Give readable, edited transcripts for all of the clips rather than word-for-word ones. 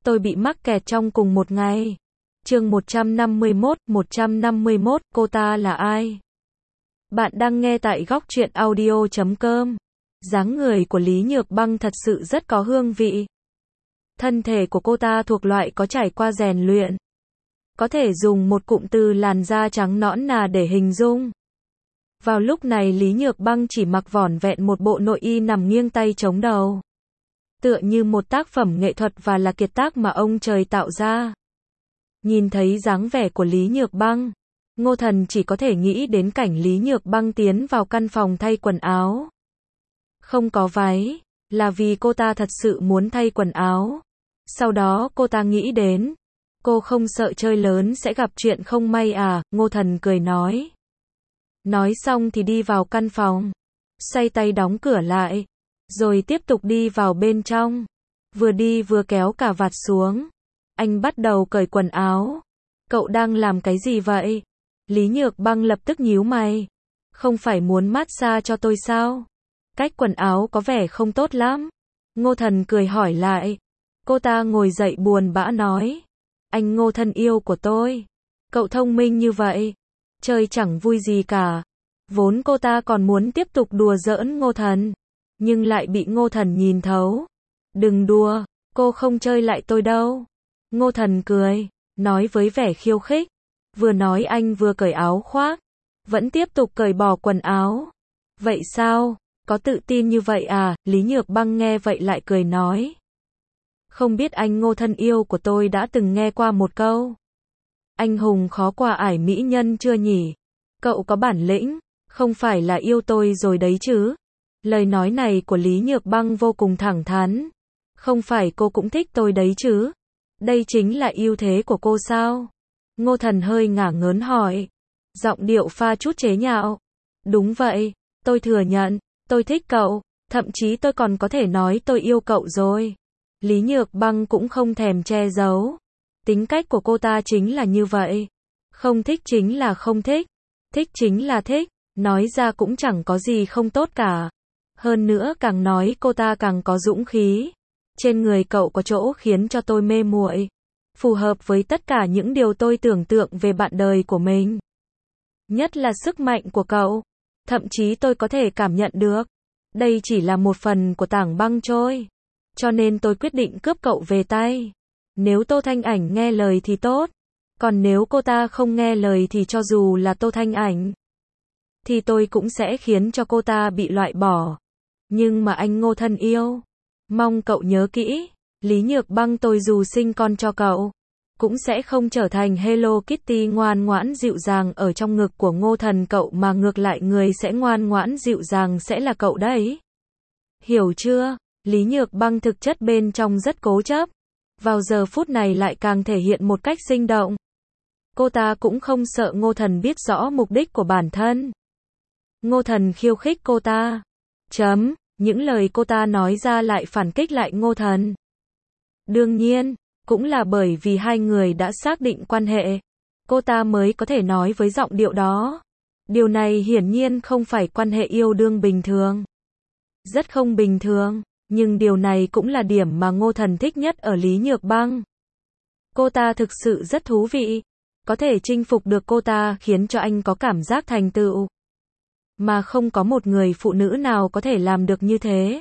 tôi bị mắc kẹt trong cùng một ngày. Chương 151, cô ta là ai? Bạn đang nghe tại góc truyện audio.com. Dáng người của Lý Nhược Băng thật sự rất có hương vị. Thân thể của cô ta thuộc loại có trải qua rèn luyện. Có thể dùng một cụm từ làn da trắng nõn nà để hình dung. Vào lúc này Lý Nhược Băng chỉ mặc vỏn vẹn một bộ nội y nằm nghiêng tay chống đầu. Tựa như một tác phẩm nghệ thuật và là kiệt tác mà ông trời tạo ra. Nhìn thấy dáng vẻ của Lý Nhược Băng, Ngô Thần chỉ có thể nghĩ đến cảnh Lý Nhược Băng tiến vào căn phòng thay quần áo. Không có váy, là vì cô ta thật sự muốn thay quần áo. Sau đó cô ta nghĩ đến, cô không sợ chơi lớn sẽ gặp chuyện không may à, Ngô Thần cười nói. Nói xong thì đi vào căn phòng, xoay tay đóng cửa lại, rồi tiếp tục đi vào bên trong. Vừa đi vừa kéo cà vạt xuống. Anh bắt đầu cởi quần áo. Cậu đang làm cái gì vậy? Lý Nhược Băng lập tức nhíu mày. Không phải muốn massage cho tôi sao? Cách quần áo có vẻ không tốt lắm. Ngô Thần cười hỏi lại. Cô ta ngồi dậy buồn bã nói. Anh Ngô thân yêu của tôi. Cậu thông minh như vậy. Chơi chẳng vui gì cả. Vốn cô ta còn muốn tiếp tục đùa giỡn Ngô Thần. Nhưng lại bị Ngô Thần nhìn thấu. Đừng đùa, cô không chơi lại tôi đâu. Ngô Thần cười, nói với vẻ khiêu khích. Vừa nói anh vừa cởi áo khoác. Vẫn tiếp tục cởi bỏ quần áo. Vậy sao? Có tự tin như vậy à? Lý Nhược Băng nghe vậy lại cười nói. Không biết anh Ngô thân yêu của tôi đã từng nghe qua một câu. Anh hùng khó qua ải mỹ nhân chưa nhỉ? Cậu có bản lĩnh, không phải là yêu tôi rồi đấy chứ? Lời nói này của Lý Nhược Băng vô cùng thẳng thắn. Không phải cô cũng thích tôi đấy chứ? Đây chính là ưu thế của cô sao? Ngô Thần hơi ngả ngớn hỏi. Giọng điệu pha chút chế nhạo. Đúng vậy, tôi thừa nhận, tôi thích cậu, thậm chí tôi còn có thể nói tôi yêu cậu rồi. Lý Nhược Băng cũng không thèm che giấu. Tính cách của cô ta chính là như vậy. Không thích chính là không thích, thích chính là thích, nói ra cũng chẳng có gì không tốt cả. Hơn nữa càng nói cô ta càng có dũng khí. Trên người cậu có chỗ khiến cho tôi mê muội, phù hợp với tất cả những điều tôi tưởng tượng về bạn đời của mình. Nhất là sức mạnh của cậu. Thậm chí tôi có thể cảm nhận được. Đây chỉ là một phần của tảng băng trôi. Cho nên tôi quyết định cướp cậu về tay. Nếu Tô Thanh Ảnh nghe lời thì tốt. Còn nếu cô ta không nghe lời thì cho dù là Tô Thanh Ảnh, thì tôi cũng sẽ khiến cho cô ta bị loại bỏ. Nhưng mà anh Ngô thân yêu, mong cậu nhớ kỹ, Lý Nhược Băng tôi dù sinh con cho cậu, cũng sẽ không trở thành Hello Kitty ngoan ngoãn dịu dàng ở trong ngực của Ngô Thần cậu mà ngược lại người sẽ ngoan ngoãn dịu dàng sẽ là cậu đấy. Hiểu chưa? Lý Nhược Băng thực chất bên trong rất cố chấp. Vào giờ phút này lại càng thể hiện một cách sinh động. Cô ta cũng không sợ Ngô Thần biết rõ mục đích của bản thân. Ngô Thần khiêu khích cô ta. Những lời cô ta nói ra lại phản kích lại Ngô Thần. Đương nhiên, cũng là bởi vì hai người đã xác định quan hệ, cô ta mới có thể nói với giọng điệu đó. Điều này hiển nhiên không phải quan hệ yêu đương bình thường. Rất không bình thường, nhưng điều này cũng là điểm mà Ngô Thần thích nhất ở Lý Nhược Băng. Cô ta thực sự rất thú vị, có thể chinh phục được cô ta khiến cho anh có cảm giác thành tựu. Mà không có một người phụ nữ nào có thể làm được như thế.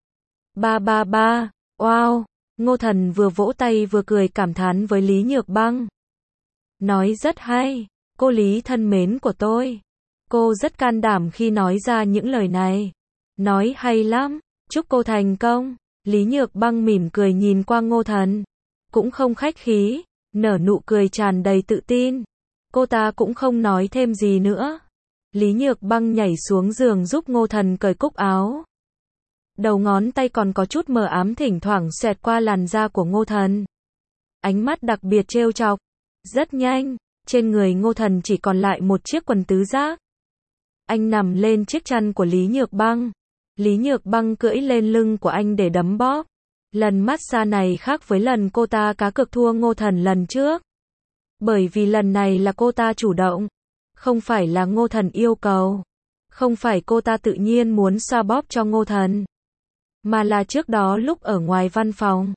Wow, Ngô Thần vừa vỗ tay vừa cười cảm thán với Lý Nhược Băng. Nói rất hay, cô Lý thân mến của tôi. Cô rất can đảm khi nói ra những lời này. Nói hay lắm, chúc cô thành công. Lý Nhược Băng mỉm cười nhìn qua Ngô Thần. Cũng không khách khí, nở nụ cười tràn đầy tự tin. Cô ta cũng không nói thêm gì nữa. Lý Nhược Băng nhảy xuống giường giúp Ngô Thần cởi cúc áo. Đầu ngón tay còn có chút mờ ám thỉnh thoảng xẹt qua làn da của Ngô Thần. Ánh mắt đặc biệt trêu chọc. Rất nhanh, trên người Ngô Thần chỉ còn lại một chiếc quần tứ giác. Anh nằm lên chiếc chăn của Lý Nhược Băng. Lý Nhược Băng cưỡi lên lưng của anh để đấm bóp. Lần massage này khác với lần cô ta cá cược thua Ngô Thần lần trước. Bởi vì lần này là cô ta chủ động. Không phải là Ngô Thần yêu cầu. Không phải cô ta tự nhiên muốn xoa bóp cho Ngô Thần. Mà là trước đó lúc ở ngoài văn phòng,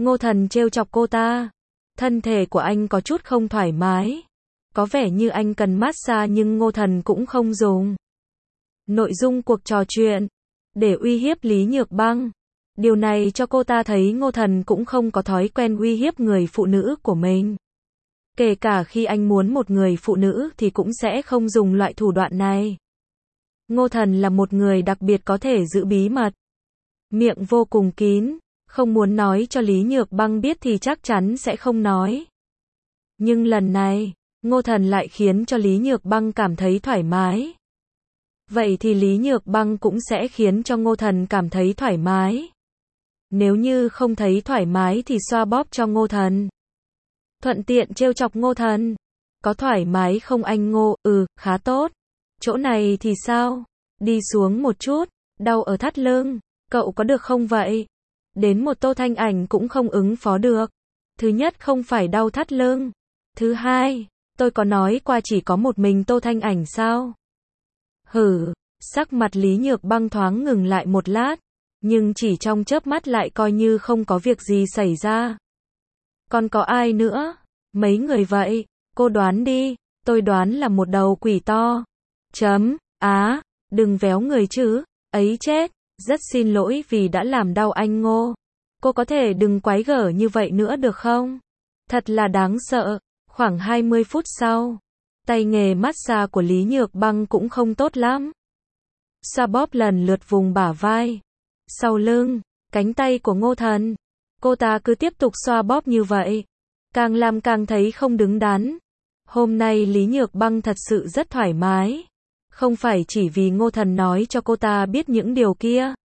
Ngô Thần trêu chọc cô ta. Thân thể của anh có chút không thoải mái. Có vẻ như anh cần massage nhưng Ngô Thần cũng không dùng. Nội dung cuộc trò chuyện. Để uy hiếp Lý Nhược Băng. Điều này cho cô ta thấy Ngô Thần cũng không có thói quen uy hiếp người phụ nữ của mình. Kể cả khi anh muốn một người phụ nữ thì cũng sẽ không dùng loại thủ đoạn này. Ngô Thần là một người đặc biệt có thể giữ bí mật. Miệng vô cùng kín, không muốn nói cho Lý Nhược Băng biết thì chắc chắn sẽ không nói. Nhưng lần này, Ngô Thần lại khiến cho Lý Nhược Băng cảm thấy thoải mái. Vậy thì Lý Nhược Băng cũng sẽ khiến cho Ngô Thần cảm thấy thoải mái. Nếu như không thấy thoải mái thì xoa bóp cho Ngô Thần. Thuận tiện trêu chọc Ngô Thần. Có thoải mái không anh Ngô? Khá tốt. Chỗ này thì sao? Đi xuống một chút, đau ở thắt lưng. Cậu có được không vậy? Đến một Tô Thanh Ảnh cũng không ứng phó được. Thứ nhất không phải đau thắt lưng. Thứ hai, tôi có nói qua chỉ có một mình Tô Thanh Ảnh sao? Sắc mặt Lý Nhược Băng thoáng ngừng lại một lát. Nhưng chỉ trong chớp mắt lại coi như không có việc gì xảy ra. Còn có ai nữa? Mấy người vậy? Cô đoán đi. Tôi đoán là một đầu quỷ to. Đừng véo người chứ. Ấy chết. Rất xin lỗi vì đã làm đau anh Ngô. Cô có thể đừng quái gở như vậy nữa được không? Thật là đáng sợ. Khoảng 20 phút sau, tay nghề massage của Lý Nhược Băng cũng không tốt lắm. Xoa bóp lần lượt vùng bả vai, sau lưng, cánh tay của Ngô Thần. Cô ta cứ tiếp tục xoa bóp như vậy, càng làm càng thấy không đứng đắn. Hôm nay Lý Nhược Băng thật sự rất thoải mái. Không phải chỉ vì Ngô Thần nói cho cô ta biết những điều kia,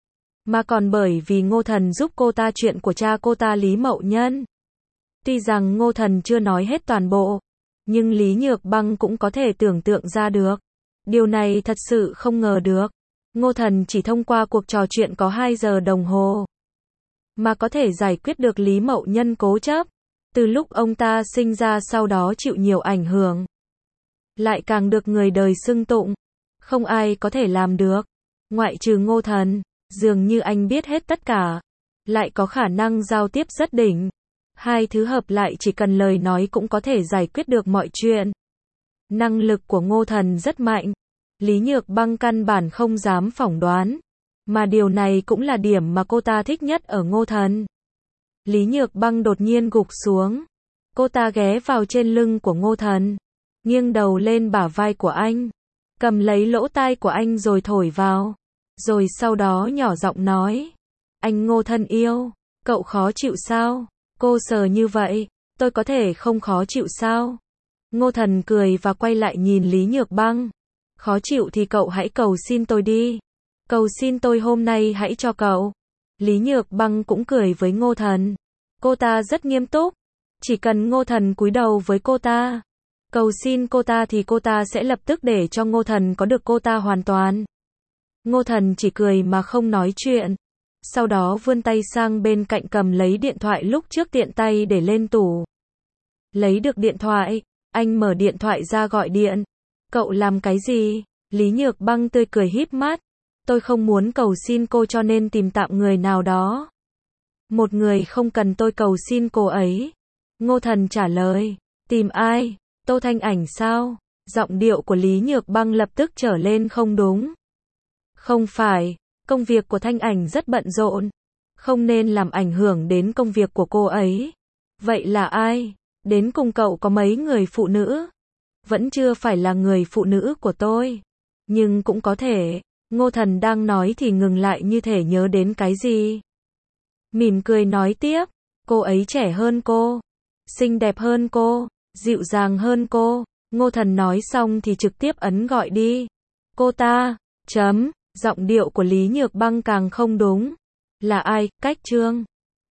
mà còn bởi vì Ngô Thần giúp cô ta chuyện của cha cô ta Lý Mậu Nhân. Tuy rằng Ngô Thần chưa nói hết toàn bộ, nhưng Lý Nhược Băng cũng có thể tưởng tượng ra được. Điều này thật sự không ngờ được. Ngô Thần chỉ thông qua cuộc trò chuyện có 2 giờ đồng hồ, mà có thể giải quyết được Lý Mậu Nhân cố chấp. Từ lúc ông ta sinh ra sau đó chịu nhiều ảnh hưởng, lại càng được người đời xưng tụng. Không ai có thể làm được, ngoại trừ Ngô Thần. Dường như anh biết hết tất cả, lại có khả năng giao tiếp rất đỉnh. Hai thứ hợp lại chỉ cần lời nói cũng có thể giải quyết được mọi chuyện. Năng lực của Ngô Thần rất mạnh. Lý Nhược Băng căn bản không dám phỏng đoán. Mà điều này cũng là điểm mà cô ta thích nhất ở Ngô Thần. Lý Nhược Băng đột nhiên gục xuống. Cô ta ghé vào trên lưng của Ngô Thần, nghiêng đầu lên bả vai của anh, cầm lấy lỗ tai của anh rồi thổi vào. Rồi sau đó nhỏ giọng nói, anh Ngô thân yêu, cậu khó chịu sao? Cô sờ như vậy, tôi có thể không khó chịu sao? Ngô Thần cười và quay lại nhìn Lý Nhược Băng. Khó chịu thì cậu hãy cầu xin tôi đi. Cầu xin tôi hôm nay hãy cho cậu. Lý Nhược Băng cũng cười với Ngô Thần. Cô ta rất nghiêm túc. Chỉ cần Ngô Thần cúi đầu với cô ta, cầu xin cô ta thì cô ta sẽ lập tức để cho Ngô Thần có được cô ta hoàn toàn. Ngô Thần chỉ cười mà không nói chuyện. Sau đó vươn tay sang bên cạnh cầm lấy điện thoại lúc trước tiện tay để lên tủ. Lấy được điện thoại, anh mở điện thoại ra gọi điện. Cậu làm cái gì? Lý Nhược Băng tươi cười híp mắt. Tôi không muốn cầu xin cô cho nên tìm tạm người nào đó. Một người không cần tôi cầu xin cô ấy. Ngô Thần trả lời. Tìm ai? Tô Thanh Ảnh sao? Giọng điệu của Lý Nhược Băng lập tức trở lên không đúng. Không phải, công việc của Thanh Ảnh rất bận rộn, không nên làm ảnh hưởng đến công việc của cô ấy. Vậy là ai? Đến cùng cậu có mấy người phụ nữ? Vẫn chưa phải là người phụ nữ của tôi. Nhưng cũng có thể. Ngô Thần đang nói thì ngừng lại như thể nhớ đến cái gì. Mỉm cười nói tiếp. Cô ấy trẻ hơn cô, xinh đẹp hơn cô, dịu dàng hơn cô. Ngô Thần nói xong thì trực tiếp ấn gọi đi. Cô ta, giọng điệu của Lý Nhược Băng càng không đúng. Là ai? Cách Trương.